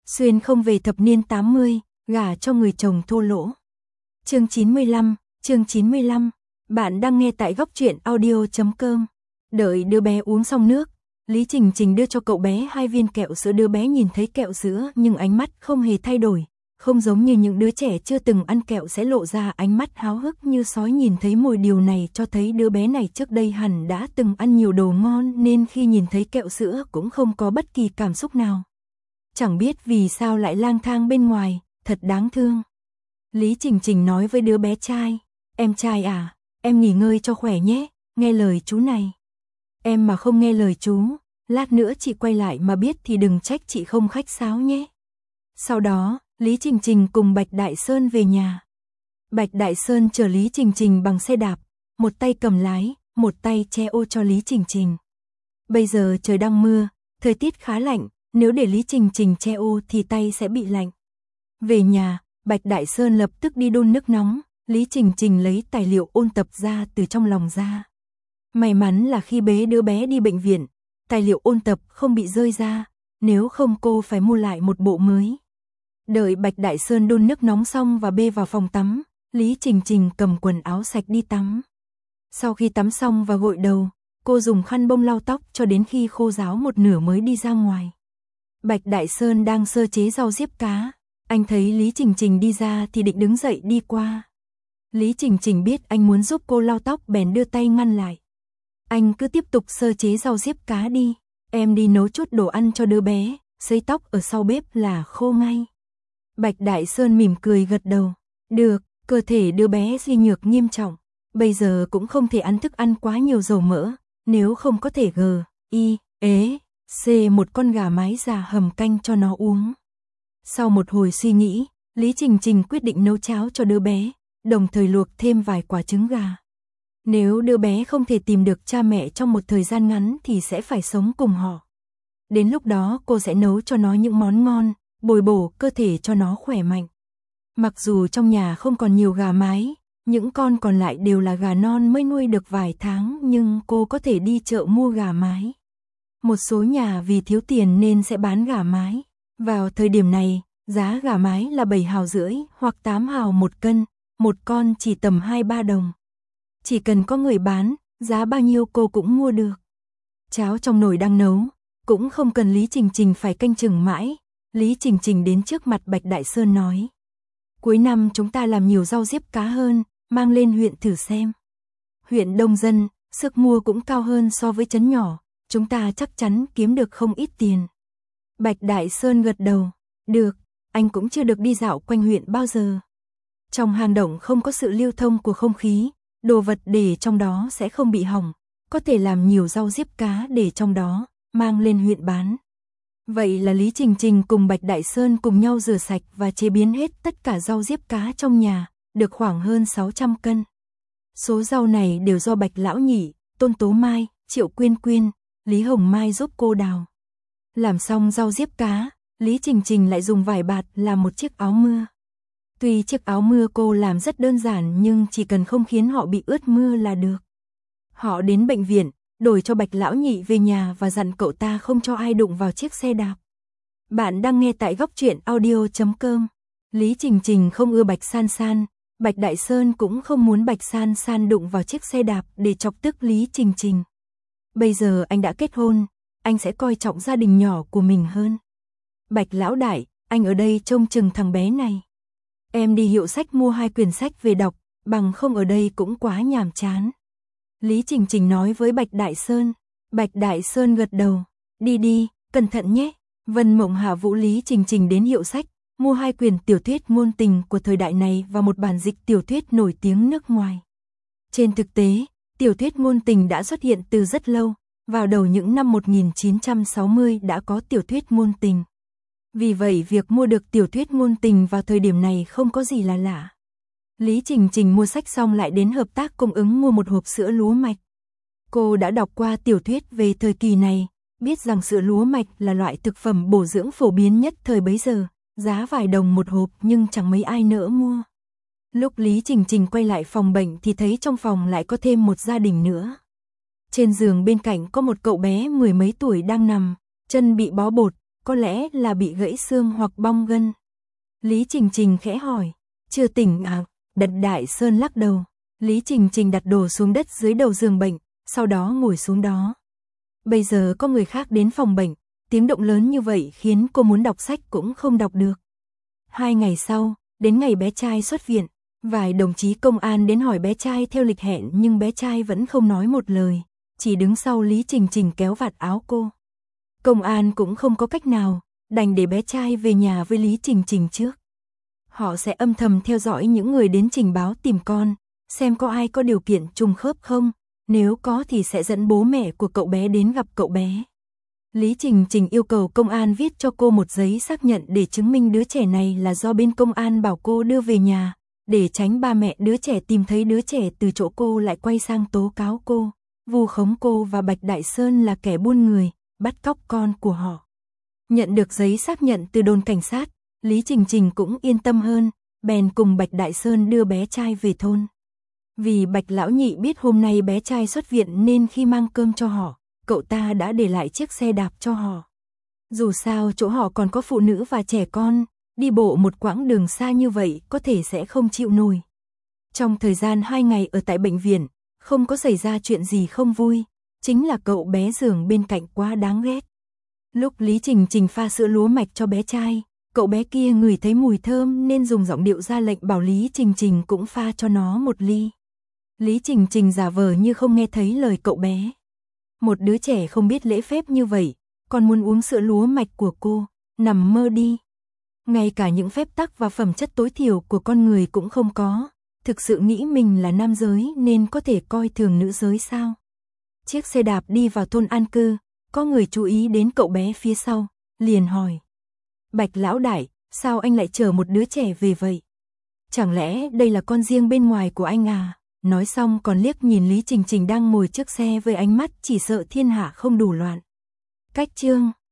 Xuyên không về thập niên 80, gả cho người chồng thô lỗ. Chương 95, bạn đang nghe tại góc truyện audio.com. Đợi đứa bé uống xong nước, Lý Trình Trình đưa cho cậu bé 2 viên kẹo sữa. Đứa bé nhìn thấy kẹo sữa nhưng ánh mắt không hề thay đổi, không giống như những đứa trẻ chưa từng ăn kẹo sẽ lộ ra ánh mắt háo hức như sói nhìn thấy mồi. Điều này cho thấy đứa bé này trước đây hẳn đã từng ăn nhiều đồ ngon nên khi nhìn thấy kẹo sữa cũng không có bất kỳ cảm xúc nào. Chẳng biết vì sao lại lang thang bên ngoài, thật đáng thương. Lý Trình Trình nói với đứa bé trai, em trai à, em nghỉ ngơi cho khỏe nhé, nghe lời chú này. Em mà không nghe lời chú, lát nữa chị quay lại mà biết thì đừng trách chị không khách sáo nhé. Sau đó, Lý Trình Trình cùng Bạch Đại Sơn về nhà. Bạch Đại Sơn chở Lý Trình Trình bằng xe đạp, một tay cầm lái, một tay che ô cho Lý Trình Trình. Bây giờ trời đang mưa, thời tiết khá lạnh, nếu để Lý Trình Trình che ô thì tay sẽ bị lạnh. Về nhà, Bạch Đại Sơn lập tức đi đun nước nóng, Lý Trình Trình lấy tài liệu ôn tập ra từ trong lòng ra. May mắn là khi bế đứa bé đi bệnh viện, tài liệu ôn tập không bị rơi ra, nếu không cô phải mua lại một bộ mới. Đợi Bạch Đại Sơn đun nước nóng xong và bê vào phòng tắm, Lý Trình Trình cầm quần áo sạch đi tắm. Sau khi tắm xong và gội đầu, cô dùng khăn bông lau tóc cho đến khi khô ráo một nửa mới đi ra ngoài. Bạch Đại Sơn đang sơ chế rau diếp cá, anh thấy Lý Trình Trình đi ra thì định đứng dậy đi qua. Lý Trình Trình biết anh muốn giúp cô lau tóc bèn đưa tay ngăn lại. Anh cứ tiếp tục sơ chế rau diếp cá đi, em đi nấu chút đồ ăn cho đứa bé, sấy tóc ở sau bếp là khô ngay. Bạch Đại Sơn mỉm cười gật đầu, được, cơ thể đứa bé suy nhược nghiêm trọng, bây giờ cũng không thể ăn thức ăn quá nhiều dầu mỡ, nếu không có thể một con gà mái già hầm canh cho nó uống. Sau một hồi suy nghĩ, Lý Trình Trình quyết định nấu cháo cho đứa bé, đồng thời luộc thêm vài quả trứng gà. Nếu đứa bé không thể tìm được cha mẹ trong một thời gian ngắn thì sẽ phải sống cùng họ. Đến lúc đó cô sẽ nấu cho nó những món ngon, bồi bổ cơ thể cho nó khỏe mạnh. Mặc dù trong nhà không còn nhiều gà mái, những con còn lại đều là gà non mới nuôi được vài tháng, nhưng cô có thể đi chợ mua gà mái. Một số nhà vì thiếu tiền nên sẽ bán gà mái. Vào thời điểm này, giá gà mái là 7,5 hào hoặc 8 hào một cân, một con chỉ tầm 2-3 đồng. Chỉ cần có người bán, giá bao nhiêu cô cũng mua được. Cháo trong nồi đang nấu, cũng không cần Lý Trình Trình phải canh chừng mãi. Lý Trình Trình đến trước mặt Bạch Đại Sơn nói, cuối năm chúng ta làm nhiều rau diếp cá hơn, mang lên huyện thử xem. Huyện đông dân, sức mua cũng cao hơn so với trấn nhỏ, chúng ta chắc chắn kiếm được không ít tiền. Bạch Đại Sơn gật đầu, được, anh cũng chưa được đi dạo quanh huyện bao giờ. Trong hang động không có sự lưu thông của không khí, đồ vật để trong đó sẽ không bị hỏng, có thể làm nhiều rau diếp cá để trong đó, mang lên huyện bán. Vậy là Lý Trình Trình cùng Bạch Đại Sơn cùng nhau rửa sạch và chế biến hết tất cả rau diếp cá trong nhà, được khoảng hơn 600 cân. Số rau này đều do Bạch Lão Nhị, Tôn Tố Mai, Triệu Quyên Quyên, Lý Hồng Mai giúp cô đào. Làm xong rau diếp cá, Lý Trình Trình lại dùng vải bạt làm một chiếc áo mưa. Tuy chiếc áo mưa cô làm rất đơn giản nhưng chỉ cần không khiến họ bị ướt mưa là được. Họ đến bệnh viện, đổi cho Bạch Lão Nhị về nhà và dặn cậu ta không cho ai đụng vào chiếc xe đạp. Bạn đang nghe tại góc truyện audio.com. Lý Trình Trình không ưa Bạch San San, Bạch Đại Sơn cũng không muốn Bạch San San đụng vào chiếc xe đạp để chọc tức Lý Trình Trình. Bây giờ anh đã kết hôn, anh sẽ coi trọng gia đình nhỏ của mình hơn. Bạch Lão Đại, anh ở đây trông chừng thằng bé này. Em đi hiệu sách mua 2 quyển sách về đọc, bằng không ở đây cũng quá nhàm chán. Lý Trình Trình nói với Bạch Đại Sơn. Bạch Đại Sơn gật đầu, đi đi, cẩn thận nhé. Vân Mộng hạ vũ Lý Trình Trình đến hiệu sách, mua 2 quyển tiểu thuyết ngôn tình của thời đại này và một bản dịch tiểu thuyết nổi tiếng nước ngoài. Trên thực tế, tiểu thuyết ngôn tình đã xuất hiện từ rất lâu, vào đầu những năm 1960 đã có tiểu thuyết ngôn tình. Vì vậy việc mua được tiểu thuyết ngôn tình vào thời điểm này không có gì là lạ. Lý Trình Trình mua sách xong lại đến hợp tác cung ứng mua một hộp sữa lúa mạch. Cô đã đọc qua tiểu thuyết về thời kỳ này, biết rằng sữa lúa mạch là loại thực phẩm bổ dưỡng phổ biến nhất thời bấy giờ, giá vài đồng một hộp nhưng chẳng mấy ai nỡ mua. Lúc Lý Trình Trình quay lại phòng bệnh thì thấy trong phòng lại có thêm một gia đình nữa. Trên giường bên cạnh có một cậu bé 10 mấy tuổi đang nằm, chân bị bó bột, có lẽ là bị gãy xương hoặc bong gân. Lý Trình Trình khẽ hỏi, chưa tỉnh à? Đật Đại Sơn lắc đầu. Lý Trình Trình đặt đồ xuống đất dưới đầu giường bệnh, sau đó ngồi xuống đó. Bây giờ có người khác đến phòng bệnh, tiếng động lớn như vậy khiến cô muốn đọc sách cũng không đọc được. 2 ngày sau, đến ngày bé trai xuất viện, vài đồng chí công an đến hỏi bé trai theo lịch hẹn nhưng bé trai vẫn không nói một lời, chỉ đứng sau Lý Trình Trình kéo vạt áo cô. Công an cũng không có cách nào, đành để bé trai về nhà với Lý Trình Trình trước. Họ sẽ âm thầm theo dõi những người đến trình báo tìm con, xem có ai có điều kiện trùng khớp không, nếu có thì sẽ dẫn bố mẹ của cậu bé đến gặp cậu bé. Lý Trình Trình yêu cầu công an viết cho cô một giấy xác nhận để chứng minh đứa trẻ này là do bên công an bảo cô đưa về nhà, để tránh ba mẹ đứa trẻ tìm thấy đứa trẻ từ chỗ cô lại quay sang tố cáo cô, vu khống cô và Bạch Đại Sơn là kẻ buôn người, bắt cóc con của họ. Nhận được giấy xác nhận từ đồn cảnh sát, Lý Trình Trình cũng yên tâm hơn, bèn cùng Bạch Đại Sơn đưa bé trai về thôn. Vì Bạch Lão Nhị biết hôm nay bé trai xuất viện nên khi mang cơm cho họ, cậu ta đã để lại chiếc xe đạp cho họ. Dù sao chỗ họ còn có phụ nữ và trẻ con, đi bộ một quãng đường xa như vậy có thể sẽ không chịu nổi. Trong thời gian 2 ngày ở tại bệnh viện, không có xảy ra chuyện gì không vui, chính là cậu bé giường bên cạnh quá đáng ghét. Lúc Lý Trình Trình pha sữa lúa mạch cho bé trai, cậu bé kia ngửi thấy mùi thơm nên dùng giọng điệu ra lệnh bảo Lý Trình Trình cũng pha cho nó một ly. Lý Trình Trình giả vờ như không nghe thấy lời cậu bé. Một đứa trẻ không biết lễ phép như vậy, còn muốn uống sữa lúa mạch của cô, nằm mơ đi. Ngay cả những phép tắc và phẩm chất tối thiểu của con người cũng không có, thực sự nghĩ mình là nam giới nên có thể coi thường nữ giới sao? Chiếc xe đạp đi vào thôn an cư, có người chú ý đến cậu bé phía sau, liền hỏi. Bạch Lão Đại, sao anh lại chở một đứa trẻ về vậy? Chẳng lẽ đây là con riêng bên ngoài của anh à? Nói xong còn liếc nhìn Lý Trình Trình đang ngồi trước xe với ánh mắt chỉ sợ thiên hạ không đủ loạn. Cách chương